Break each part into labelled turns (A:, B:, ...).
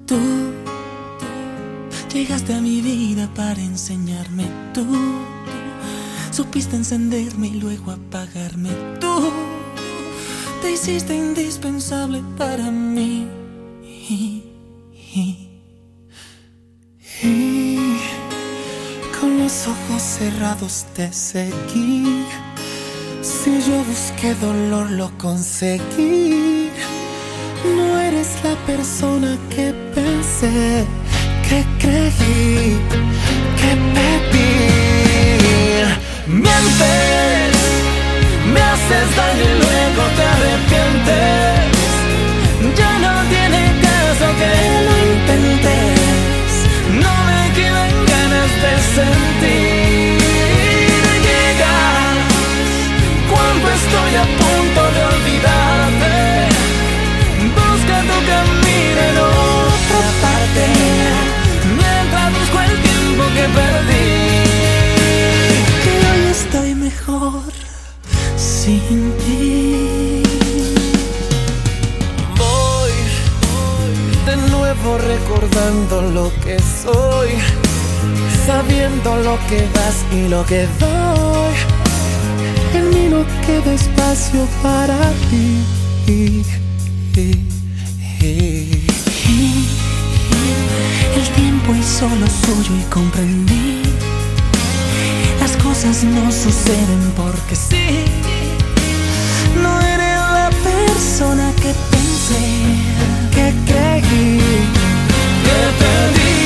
A: Tú llegaste a mi vida para enseñarme. Tú supiste encenderme y luego apagarme. Tú te hiciste indispensable para mí. Y con los ojos cerrados te seguí. Si yo busqué dolor, lo conseguí. No eres la persona que pensé, que creí, que pedí. Mientes, me haces daño y luego te arrepientes. Ya no tiene caso que lo intentes. No me quedan ganas de sentir. Llegas cuando estoy a punto de olvidarte. Busca tu camino en otra parte, mientras busco el tiempo que perdí. Que hoy estoy mejor sin ti. Voy de nuevo recordando lo que soy, sabiendo lo que das y lo que doy. En mí no queda espacio para ti. El tiempo hizo lo suyo y comprendí. Las cosas no suceden porque sí. No eres la persona que pensé, que creí, que pedí.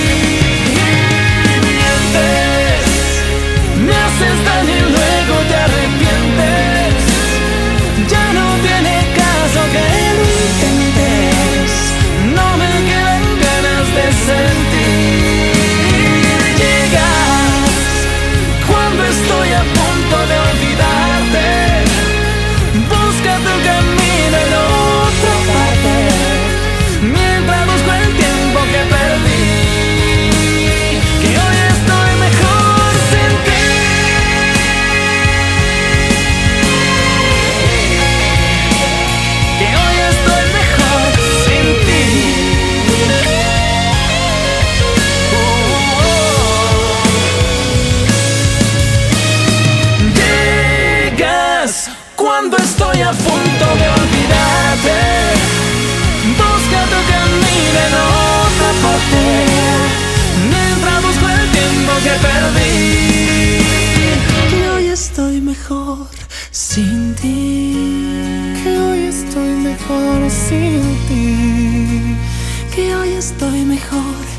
A: Mientes, me haces daño y luego te arrepientes. Ya no tiene caso que lo intentes. No me quedan ganas de sentir. Llegas cuando estoy a punto de olvidarte. Busca tu camino en otra parte, mientras busco el tiempo que perdí. Que hoy estoy mejor sin ti. Que hoy estoy mejor sin ti. Llegas cuando estoy a punto de olvidarte. Busca tu camino en otra parte, mientras busco el tiempo que perdí. Que hoy estoy mejor sin ti. Que hoy estoy mejor sin ti. Que hoy estoy mejor